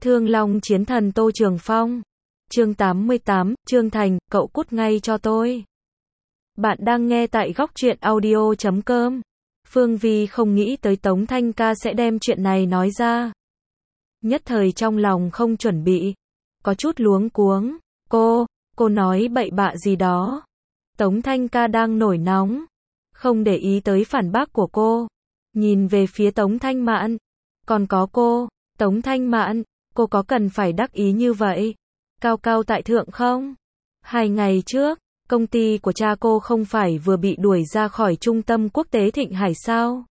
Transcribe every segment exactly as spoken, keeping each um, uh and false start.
Thương Long Chiến Thần Tô Trường Phong. Chương tám mươi tám, Trương Thành, cậu cút ngay cho tôi. Bạn đang nghe tại góc truyện audio chấm com. Phương Vi không nghĩ tới Tống Thanh Ca sẽ đem chuyện này nói ra. Nhất thời trong lòng không chuẩn bị. Có chút luống cuống. Cô, cô nói bậy bạ gì đó. Tống Thanh Ca đang nổi nóng. Không để ý tới phản bác của cô. Nhìn về phía Tống Thanh Mạn. Còn có cô, Tống Thanh Mạn, cô có cần phải đắc ý như vậy? Cao cao tại thượng không? Hai ngày trước, công ty của cha cô không phải vừa bị đuổi ra khỏi trung tâm quốc tế Thịnh Hải sao?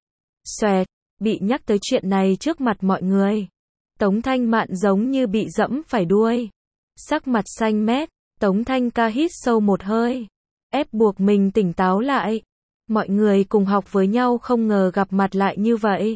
Xoẹt, bị nhắc tới chuyện này trước mặt mọi người. Tống Thanh Mạn giống như bị dẫm phải đuôi. Sắc mặt xanh mét, Tống Thanh Ca hít sâu một hơi. Ép buộc mình tỉnh táo lại. Mọi người cùng học với nhau không ngờ gặp mặt lại như vậy.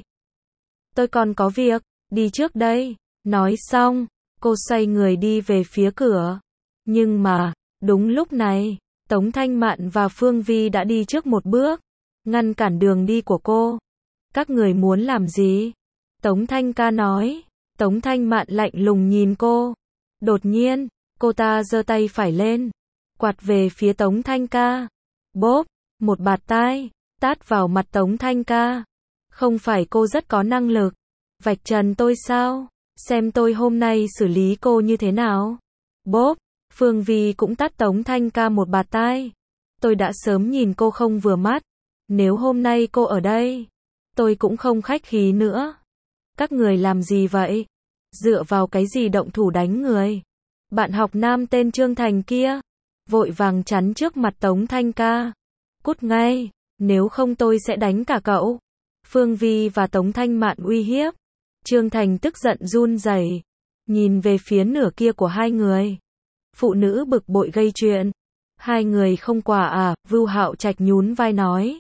Tôi còn có việc, đi trước đây. Nói xong, cô xoay người đi về phía cửa. Nhưng mà, đúng lúc này, Tống Thanh Mạn và Phương Vi đã đi trước một bước, ngăn cản đường đi của cô. Các người muốn làm gì? Tống Thanh Ca nói. Tống Thanh Mạn lạnh lùng nhìn cô. Đột nhiên, cô ta giơ tay phải lên, quạt về phía Tống Thanh Ca. Bốp, một bạt tai, tát vào mặt Tống Thanh Ca. Không phải cô rất có năng lực, vạch trần tôi sao? Xem tôi hôm nay xử lý cô như thế nào? Bốp, Phương Vi cũng tát Tống Thanh Ca một bạt tai. Tôi đã sớm nhìn cô không vừa mắt. Nếu hôm nay cô ở đây, tôi cũng không khách khí nữa. Các người làm gì vậy? Dựa vào cái gì động thủ đánh người? Bạn học nam tên Trương Thành kia, vội vàng chắn trước mặt Tống Thanh Ca. Cút ngay, nếu không tôi sẽ đánh cả cậu. Phương Vi và Tống Thanh Mạn uy hiếp. Trương Thành tức giận run rẩy, nhìn về phía nửa kia của hai người. Phụ nữ bực bội gây chuyện. Hai người không quả à? Vưu Hạo Trạch nhún vai nói.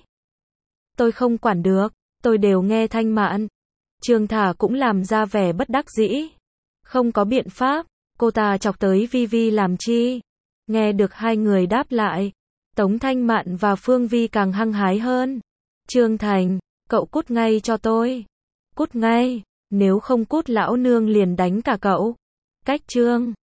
Tôi không quản được, tôi đều nghe Thanh Mạn. Trương Thả cũng làm ra vẻ bất đắc dĩ. Không có biện pháp, cô ta chọc tới Vi Vi làm chi? Nghe được hai người đáp lại, Tống Thanh Mạn và Phương Vi càng hăng hái hơn. Trương Thành, cậu cút ngay cho tôi. Cút ngay, nếu không cút lão nương liền đánh cả cậu. Cách Trương